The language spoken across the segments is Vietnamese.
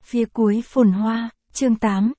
Phía cuối phồn hoa, chương 8,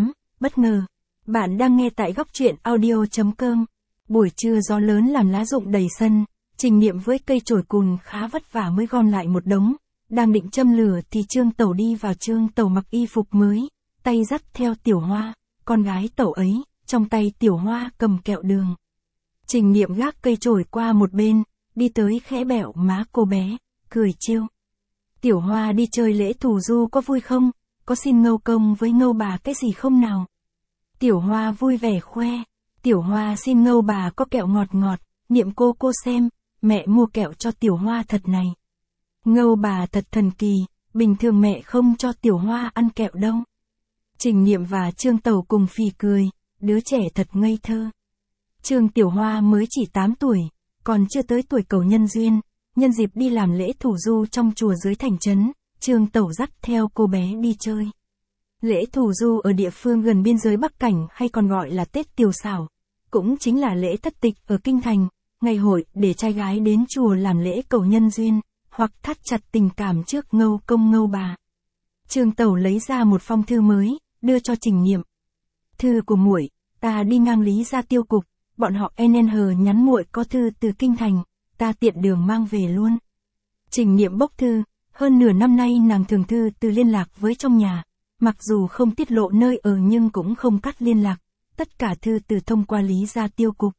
bất ngờ. Bạn đang nghe tại góc truyện audio.com. Buổi trưa gió lớn làm lá rụng đầy sân, Trình Niệm với cây chổi cùn khá vất vả mới gom lại một đống. Đang định châm lửa thì Trương Tẩu đi vào. Trương Tẩu mặc y phục mới, tay dắt theo Tiểu Hoa, con gái Tẩu ấy, trong tay Tiểu Hoa cầm kẹo đường. Trình Niệm gác cây chổi qua một bên, đi tới khẽ bẹo má cô bé, cười trêu. Tiểu Hoa đi chơi lễ Thù Du có vui không? Có xin Ngâu Công với Ngâu Bà cái gì không nào? Tiểu Hoa vui vẻ khoe. Tiểu Hoa xin Ngâu Bà có kẹo ngọt ngọt, Niệm cô xem, mẹ mua kẹo cho Tiểu Hoa thật này. Ngâu Bà thật thần kỳ, bình thường mẹ không cho Tiểu Hoa ăn kẹo đâu. Trình Niệm và Trương Tẩu cùng phì cười, đứa trẻ thật ngây thơ. Trương Tiểu Hoa mới chỉ 8 tuổi, còn chưa tới tuổi cầu nhân duyên. Nhân dịp đi làm lễ Thù Du trong chùa dưới thành trấn, Trương Tẩu dắt theo cô bé đi chơi. Lễ Thù Du ở địa phương gần biên giới Bắc Cảnh hay còn gọi là Tết Tiểu Xảo, cũng chính là lễ thất tịch ở Kinh Thành, ngày hội để trai gái đến chùa làm lễ cầu nhân duyên, hoặc thắt chặt tình cảm trước Ngâu Công Ngâu Bà. Trương Tẩu lấy ra một phong thư mới, đưa cho Trình Niệm. Thư của muội, ta đi ngang Lý Gia Tiêu Cục, bọn họ NN nhắn muội có thư từ Kinh Thành, ta tiện đường mang về luôn. Trình Niệm bốc thư, hơn nửa năm nay nàng thường thư từ liên lạc với trong nhà, mặc dù không tiết lộ nơi ở nhưng cũng không cắt liên lạc, tất cả thư từ thông qua Lý Gia Tiêu Cục.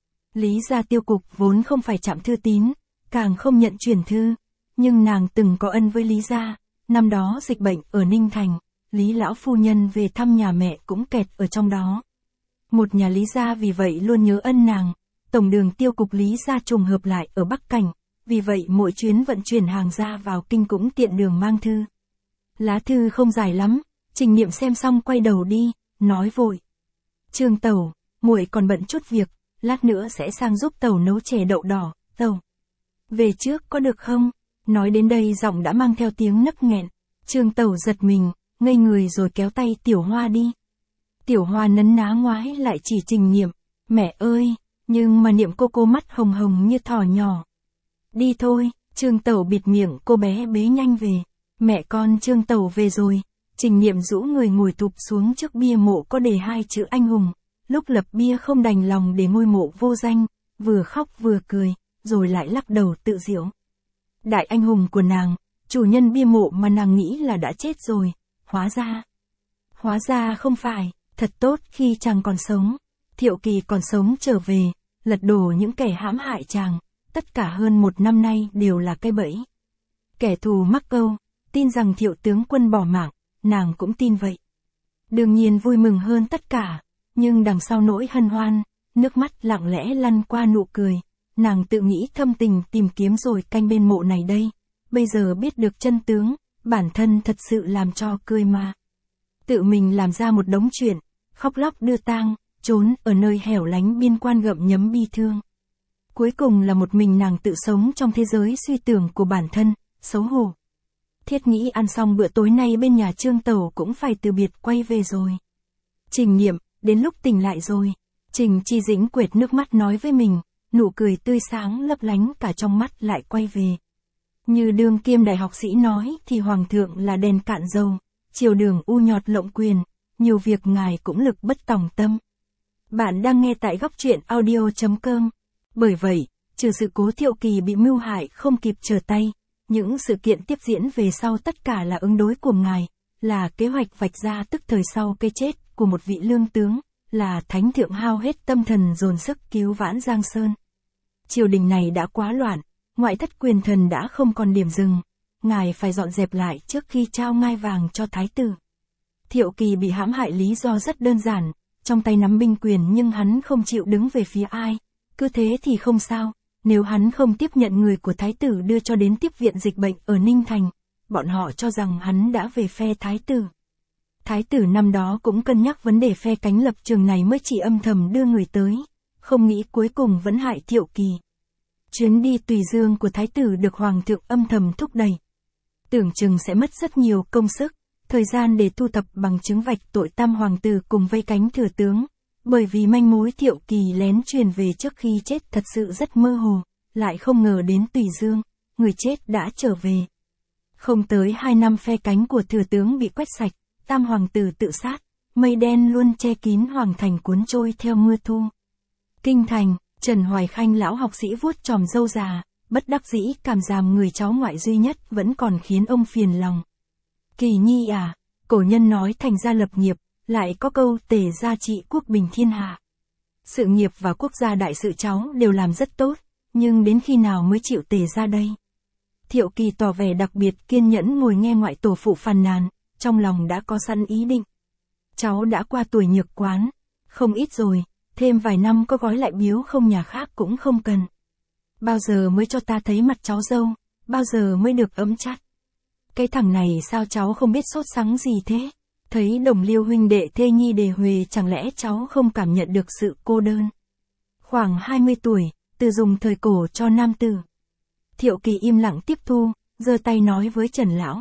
Lý Gia Tiêu Cục vốn không phải trạm thư tín, càng không nhận chuyển thư, nhưng nàng từng có ân với Lý Gia, năm đó dịch bệnh ở Ninh Thành, Lý lão phu nhân về thăm nhà mẹ cũng kẹt ở trong đó. Một nhà Lý Gia vì vậy luôn nhớ ân nàng. Tổng đường Tiêu Cục Lý Gia trùng hợp lại ở Bắc Cảnh, vì vậy mỗi chuyến vận chuyển hàng ra vào kinh cũng tiện đường mang thư. Lá thư không dài lắm, Trình Niệm xem xong quay đầu đi, nói vội. Trương Tẩu, muội còn bận chút việc, lát nữa sẽ sang giúp Tẩu nấu chè đậu đỏ, Tẩu. Về trước có được không? Nói đến đây giọng đã mang theo tiếng nấc nghẹn. Trương Tẩu giật mình, ngây người rồi kéo tay Tiểu Hoa đi. Tiểu Hoa nấn ná ngoái lại chỉ Trình Niệm, mẹ ơi! Nhưng mà Niệm cô mắt hồng hồng như thỏ nhỏ. Đi thôi, Trương Tẩu bịt miệng cô bé bế nhanh về. Mẹ con Trương Tẩu về rồi. Trình Niệm rũ người ngồi thụp xuống trước bia mộ có đề 2 chữ anh hùng. Lúc lập bia không đành lòng để ngôi mộ vô danh, vừa khóc vừa cười, rồi lại lắc đầu tự giễu. Đại anh hùng của nàng, chủ nhân bia mộ mà nàng nghĩ là đã chết rồi, hóa ra không phải, thật tốt khi chàng còn sống. Thiệu Kỳ còn sống trở về, lật đổ những kẻ hãm hại chàng, tất cả hơn 1 năm nay đều là cái bẫy. Kẻ thù mắc câu, tin rằng Thiệu tướng quân bỏ mạng, nàng cũng tin vậy. Đương nhiên vui mừng hơn tất cả, nhưng đằng sau nỗi hân hoan, nước mắt lặng lẽ lăn qua nụ cười, nàng tự nghĩ thâm tình tìm kiếm rồi canh bên mộ này đây, bây giờ biết được chân tướng, bản thân thật sự làm cho cười mà. Tự mình làm ra một đống chuyện, khóc lóc đưa tang, trốn ở nơi hẻo lánh biên quan gặm nhấm bi thương. Cuối cùng là một mình nàng tự sống trong thế giới suy tưởng của bản thân, xấu hổ. Thiết nghĩ ăn xong bữa tối nay bên nhà Trương Tẩu cũng phải từ biệt quay về rồi. Trình Niệm, đến lúc tỉnh lại rồi. Trình Chi Dĩnh quệt nước mắt nói với mình, nụ cười tươi sáng lấp lánh cả trong mắt lại quay về. Như đương kiêm đại học sĩ nói thì hoàng thượng là đèn cạn dầu, triều đường u nhọt lộng quyền, nhiều việc ngài cũng lực bất tòng tâm. Bạn đang nghe tại góc truyện audio.com. Bởi vậy, trừ sự cố Thiệu Kỳ bị mưu hại không kịp trở tay, những sự kiện tiếp diễn về sau tất cả là ứng đối của ngài, là kế hoạch vạch ra tức thời sau cái chết của một vị lương tướng, là thánh thượng hao hết tâm thần dồn sức cứu vãn Giang Sơn. Triều đình này đã quá loạn, ngoại thất quyền thần đã không còn điểm dừng, ngài phải dọn dẹp lại trước khi trao ngai vàng cho thái tử. Thiệu Kỳ bị hãm hại lý do rất đơn giản, trong tay nắm binh quyền nhưng hắn không chịu đứng về phía ai, cứ thế thì không sao, nếu hắn không tiếp nhận người của thái tử đưa cho đến tiếp viện dịch bệnh ở Ninh Thành, bọn họ cho rằng hắn đã về phe thái tử. Thái tử năm đó cũng cân nhắc vấn đề phe cánh lập trường này mới chỉ âm thầm đưa người tới, không nghĩ cuối cùng vẫn hại Thiệu Kỳ. Chuyến đi Tùy Dương của thái tử được hoàng thượng âm thầm thúc đẩy. Tưởng chừng sẽ mất rất nhiều công sức, thời gian để thu thập bằng chứng vạch tội tam hoàng tử cùng vây cánh thừa tướng, bởi vì manh mối Thiệu Kỳ lén truyền về trước khi chết thật sự rất mơ hồ, lại không ngờ đến Tùy Dương, người chết đã trở về. Không tới 2 năm phe cánh của thừa tướng bị quét sạch, tam hoàng tử tự sát, mây đen luôn che kín hoàng thành cuốn trôi theo mưa thu. Kinh thành, Trần Hoài Khanh lão học sĩ vuốt chòm râu già, bất đắc dĩ cảm giảm người cháu ngoại duy nhất vẫn còn khiến ông phiền lòng. Kỳ nhi à, cổ nhân nói thành gia lập nghiệp, lại có câu tề gia trị quốc bình thiên hạ. Sự nghiệp và quốc gia đại sự cháu đều làm rất tốt, nhưng đến khi nào mới chịu tề gia đây? Thiệu Kỳ tỏ vẻ đặc biệt kiên nhẫn ngồi nghe ngoại tổ phụ phàn nàn, trong lòng đã có sẵn ý định. Cháu đã qua tuổi nhược quán, không ít rồi, thêm vài năm có gói lại biếu không nhà khác cũng không cần. Bao giờ mới cho ta thấy mặt cháu dâu, bao giờ mới được ấm chắt. Cái thằng này sao cháu không biết sốt sắng gì thế? Thấy đồng liêu huynh đệ thê nhi đề huề chẳng lẽ cháu không cảm nhận được sự cô đơn? Khoảng 20 tuổi, từ dùng thời cổ cho nam tử. Thiệu Kỳ im lặng tiếp thu, giơ tay nói với Trần lão.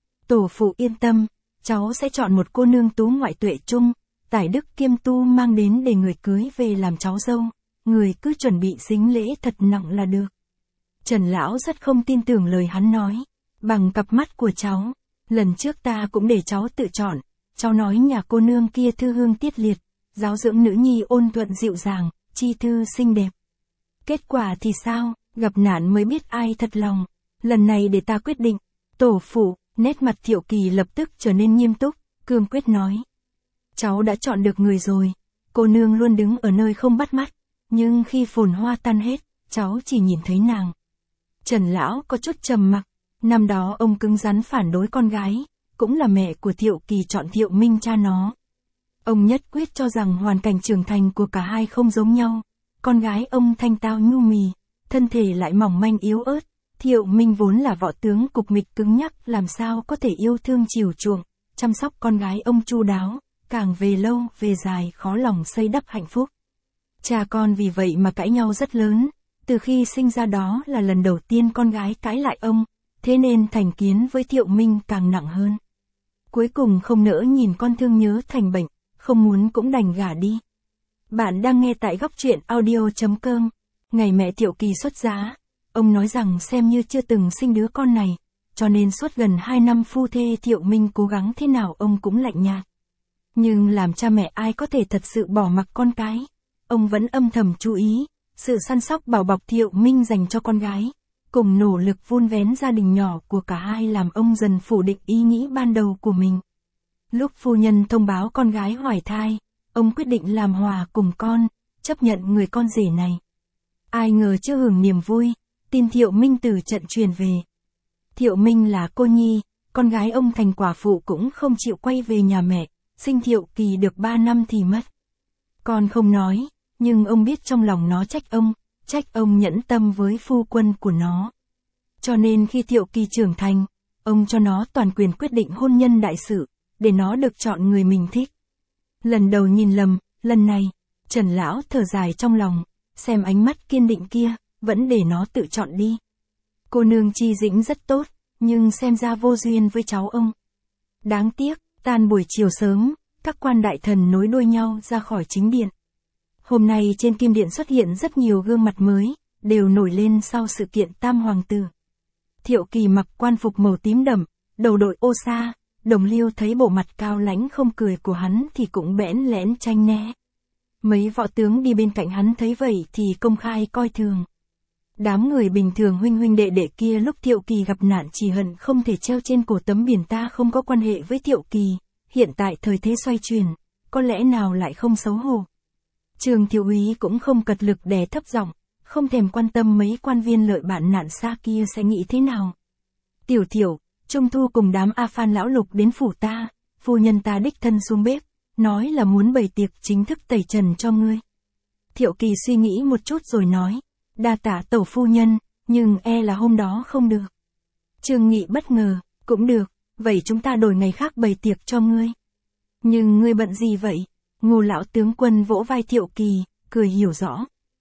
Tổ phụ yên tâm, cháu sẽ chọn một cô nương tú ngoại tuệ trung, tài đức kiêm tu mang đến để người cưới về làm cháu dâu, người cứ chuẩn bị sính lễ thật nặng là được. Trần lão rất không tin tưởng lời hắn nói, bằng cặp mắt của cháu, lần trước ta cũng để cháu tự chọn, cháu nói nhà cô nương kia thư hương tiết liệt, giáo dưỡng nữ nhi ôn thuận dịu dàng, chi thư xinh đẹp. Kết quả thì sao, gặp nạn mới biết ai thật lòng, lần này để ta quyết định. Tổ phụ, nét mặt Thiệu Kỳ lập tức trở nên nghiêm túc, cương quyết nói. Cháu đã chọn được người rồi, cô nương luôn đứng ở nơi không bắt mắt, nhưng khi phồn hoa tan hết, cháu chỉ nhìn thấy nàng. Trần lão có chút trầm mặc, năm đó ông cứng rắn phản đối con gái, cũng là mẹ của Thiệu Kỳ chọn Thiệu Minh cha nó. Ông nhất quyết cho rằng hoàn cảnh trưởng thành của cả hai không giống nhau, con gái ông thanh tao nhu mì, thân thể lại mỏng manh yếu ớt, Thiệu Minh vốn là võ tướng cục mịch cứng nhắc làm sao có thể yêu thương chiều chuộng, chăm sóc con gái ông chu đáo, càng về lâu về dài khó lòng xây đắp hạnh phúc. Cha con vì vậy mà cãi nhau rất lớn, từ khi sinh ra đó là lần đầu tiên con gái cãi lại ông, thế nên thành kiến với Thiệu Minh càng nặng hơn. Cuối cùng không nỡ nhìn con thương nhớ thành bệnh, không muốn cũng đành gả đi. Bạn đang nghe tại góc truyện audio.com. Ngày mẹ Thiệu Kỳ xuất giá, ông nói rằng xem như chưa từng sinh đứa con này, cho nên suốt gần 2 năm phu thê Thiệu Minh cố gắng thế nào ông cũng lạnh nhạt. Nhưng làm cha mẹ ai có thể thật sự bỏ mặc con cái, ông vẫn âm thầm chú ý, sự săn sóc bảo bọc Thiệu Minh dành cho con gái, cùng nỗ lực vun vén gia đình nhỏ của cả hai làm ông dần phủ định ý nghĩ ban đầu của mình. Lúc phu nhân thông báo con gái hoài thai, ông quyết định làm hòa cùng con, chấp nhận người con rể này. Ai ngờ chưa hưởng niềm vui, tin Thiệu Minh từ trận truyền về. Thiệu Minh là cô nhi, con gái ông thành quả phụ cũng không chịu quay về nhà mẹ, sinh Thiệu Kỳ được 3 năm thì mất. Con không nói, nhưng ông biết trong lòng nó trách ông nhẫn tâm với phu quân của nó. Cho nên khi Thiệu Kỳ trưởng thành, ông cho nó toàn quyền quyết định hôn nhân đại sự, để nó được chọn người mình thích. Lần đầu nhìn lầm, lần này, Trần lão thở dài trong lòng, xem ánh mắt kiên định kia, vẫn để nó tự chọn đi. Cô nương Chi Dĩnh rất tốt, nhưng xem ra vô duyên với cháu ông. Đáng tiếc, tan buổi chiều sớm, các quan đại thần nối đuôi nhau ra khỏi chính điện. Hôm nay trên kim điện xuất hiện rất nhiều gương mặt mới, đều nổi lên sau sự kiện tam hoàng tử. Thiệu Kỳ mặc quan phục màu tím đậm, đầu đội ô sa, đồng liêu thấy bộ mặt cao lãnh không cười của hắn thì cũng bẽn lẽn tranh né. Mấy võ tướng đi bên cạnh hắn thấy vậy thì công khai coi thường. Đám người bình thường huynh huynh đệ đệ kia lúc Thiệu Kỳ gặp nạn chỉ hận không thể treo trên cổ tấm biển ta không có quan hệ với Thiệu Kỳ, hiện tại thời thế xoay chuyển, có lẽ nào lại không xấu hổ. Trường thiếu úy cũng không cật lực đè thấp giọng, không thèm quan tâm mấy quan viên lợi bạn nạn xa kia sẽ nghĩ thế nào. Tiểu Thiệu, Trung Thu cùng đám A Phan lão lục đến phủ ta, phu nhân ta đích thân xuống bếp, nói là muốn bày tiệc chính thức tẩy trần cho ngươi. Thiệu Kỳ suy nghĩ một chút rồi nói, đa tạ tẩu phu nhân, nhưng e là hôm đó không được. Trương Nghị bất ngờ, cũng được, vậy chúng ta đổi ngày khác bày tiệc cho ngươi. Nhưng ngươi bận gì vậy? Ngô lão tướng quân vỗ vai Thiệu Kỳ, cười hiểu rõ.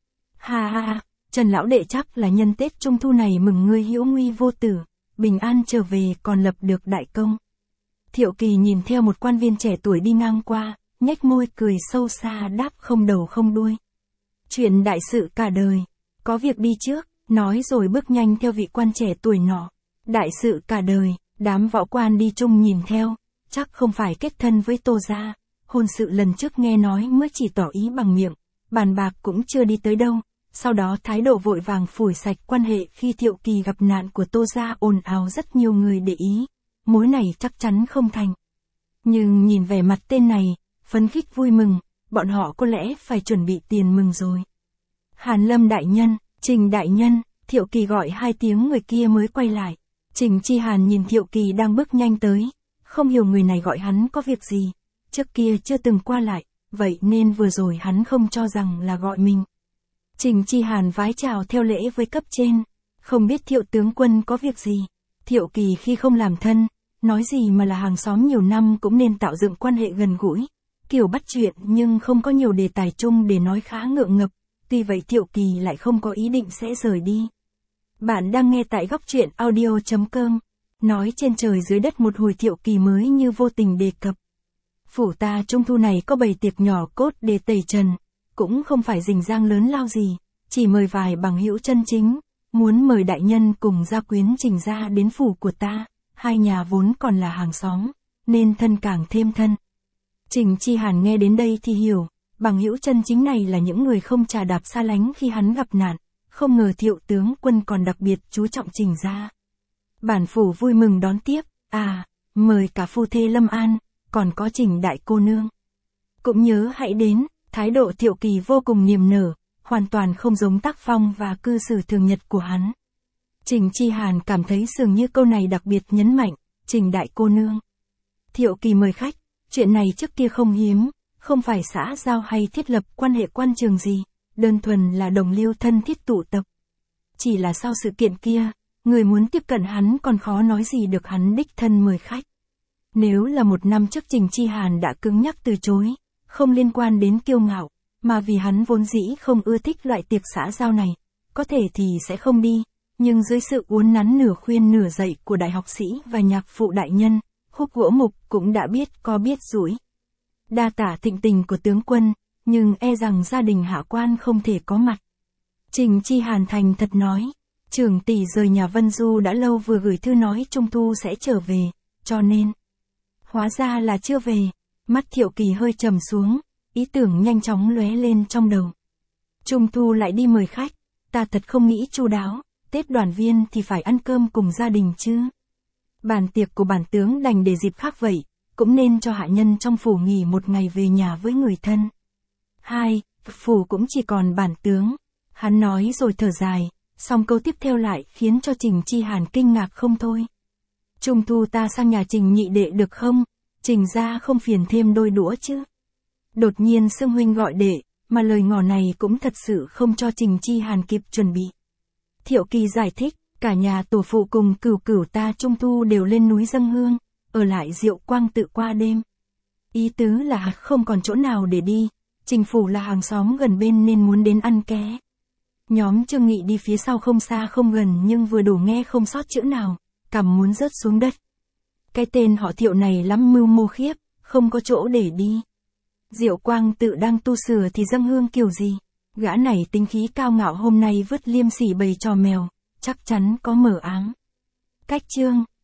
Ha ha, Trần lão đệ chắc là nhân Tết Trung Thu này mừng ngươi hữu nguy vô tử, bình an trở về còn lập được đại công. Thiệu Kỳ nhìn theo một quan viên trẻ tuổi đi ngang qua, nhếch môi cười sâu xa đáp không đầu không đuôi. Chuyện đại sự cả đời, có việc đi trước, nói rồi bước nhanh theo vị quan trẻ tuổi nọ. Đại sự cả đời, đám võ quan đi chung nhìn theo, chắc không phải kết thân với Tô gia. Hôn sự lần trước nghe nói mới chỉ tỏ ý bằng miệng, bàn bạc cũng chưa đi tới đâu. Sau đó thái độ vội vàng phủi sạch quan hệ khi Thiệu Kỳ gặp nạn của Tô gia ồn ào rất nhiều người để ý. Mối này chắc chắn không thành. Nhưng nhìn vẻ mặt tên này, phấn khích vui mừng, bọn họ có lẽ phải chuẩn bị tiền mừng rồi. Hàn Lâm đại nhân, Trình đại nhân, Thiệu Kỳ gọi 2 tiếng người kia mới quay lại. Trình Chi Hàn nhìn Thiệu Kỳ đang bước nhanh tới, không hiểu người này gọi hắn có việc gì, trước kia chưa từng qua lại, vậy nên vừa rồi hắn không cho rằng là gọi mình. Trình Chi Hàn vái chào theo lễ với cấp trên, không biết Thiệu tướng quân có việc gì. Thiệu Kỳ khi không làm thân, nói gì mà là hàng xóm nhiều năm cũng nên tạo dựng quan hệ gần gũi, kiểu bắt chuyện nhưng không có nhiều đề tài chung để nói khá ngượng ngập, tuy vậy Thiệu Kỳ lại không có ý định sẽ rời đi. Bạn đang nghe tại góc truyện audio.com, nói trên trời dưới đất một hồi Thiệu Kỳ mới như vô tình đề cập. Phủ ta trung thu này có bày tiệc nhỏ cốt để tẩy trần, cũng không phải rình rang lớn lao gì, chỉ mời vài bằng hữu chân chính, muốn mời đại nhân cùng gia quyến Trình gia đến phủ của ta, 2 nhà vốn còn là hàng xóm, nên thân càng thêm thân. Trình Chi Hàn nghe đến đây thì hiểu, bằng hữu chân chính này là những người không trà đạp xa lánh khi hắn gặp nạn, không ngờ Thiệu tướng quân còn đặc biệt chú trọng Trình gia. Bản phủ vui mừng đón tiếp, mời cả phu thê Lâm An, còn có Trình đại cô nương. Cũng nhớ hãy đến, thái độ Thiệu Kỳ vô cùng niềm nở, hoàn toàn không giống tác phong và cư xử thường nhật của hắn. Trình Chi Hàn cảm thấy dường như câu này đặc biệt nhấn mạnh, Trình đại cô nương. Thiệu Kỳ mời khách, chuyện này trước kia không hiếm, không phải xã giao hay thiết lập quan hệ quan trường gì, đơn thuần là đồng liêu thân thiết tụ tập. Chỉ là sau sự kiện kia, người muốn tiếp cận hắn còn khó nói gì được hắn đích thân mời khách. Nếu là 1 năm trước Trình Chi Hàn đã cứng nhắc từ chối, không liên quan đến kiêu ngạo, mà vì hắn vốn dĩ không ưa thích loại tiệc xã giao này, có thể thì sẽ không đi, nhưng dưới sự uốn nắn nửa khuyên nửa dạy của đại học sĩ và nhạc phụ đại nhân, Húc Gỗ Mục cũng đã biết có biết rủi. Đa tả thịnh tình của tướng quân, nhưng e rằng gia đình hạ quan không thể có mặt. Trình Chi Hàn thành thật nói, trưởng tỷ rời nhà Vân Du đã lâu vừa gửi thư nói Trung Thu sẽ trở về, cho nên. Hóa ra là chưa về, mắt Thiệu Kỳ hơi trầm xuống, ý tưởng nhanh chóng lóe lên trong đầu. Trung Thu lại đi mời khách, ta thật không nghĩ chu đáo, Tết đoàn viên thì phải ăn cơm cùng gia đình chứ. Bàn tiệc của bản tướng đành để dịp khác vậy, cũng nên cho hạ nhân trong phủ nghỉ 1 ngày về nhà với người thân. 2. Phủ cũng chỉ còn bản tướng. Hắn nói rồi thở dài, song câu tiếp theo lại khiến cho Trình Chi Hàn kinh ngạc không thôi. Trung thu ta sang nhà Trình nhị đệ được không? Trình gia không phiền thêm đôi đũa chứ? Đột nhiên xưng huynh gọi đệ, mà lời ngỏ này cũng thật sự không cho Trình Chi Hàn kịp chuẩn bị. Thiệu Kỳ giải thích, cả nhà tổ phụ cùng cửu cửu ta trung thu đều lên núi dâng hương, ở lại Diệu Quang tự qua đêm. Ý tứ là không còn chỗ nào để đi, Trình phủ là hàng xóm gần bên nên muốn đến ăn ké. Nhóm Trương Nghị đi phía sau không xa không gần nhưng vừa đủ nghe không sót chữ nào, cằm muốn rớt xuống đất. Cái tên họ Thiệu này lắm mưu mô khiếp, không có chỗ để đi. Diệu Quang tự đang tu sửa thì dâng hương kiểu gì? Gã này tính khí cao ngạo hôm nay vứt liêm sỉ bày trò mèo, chắc chắn có mở áng. Cách chương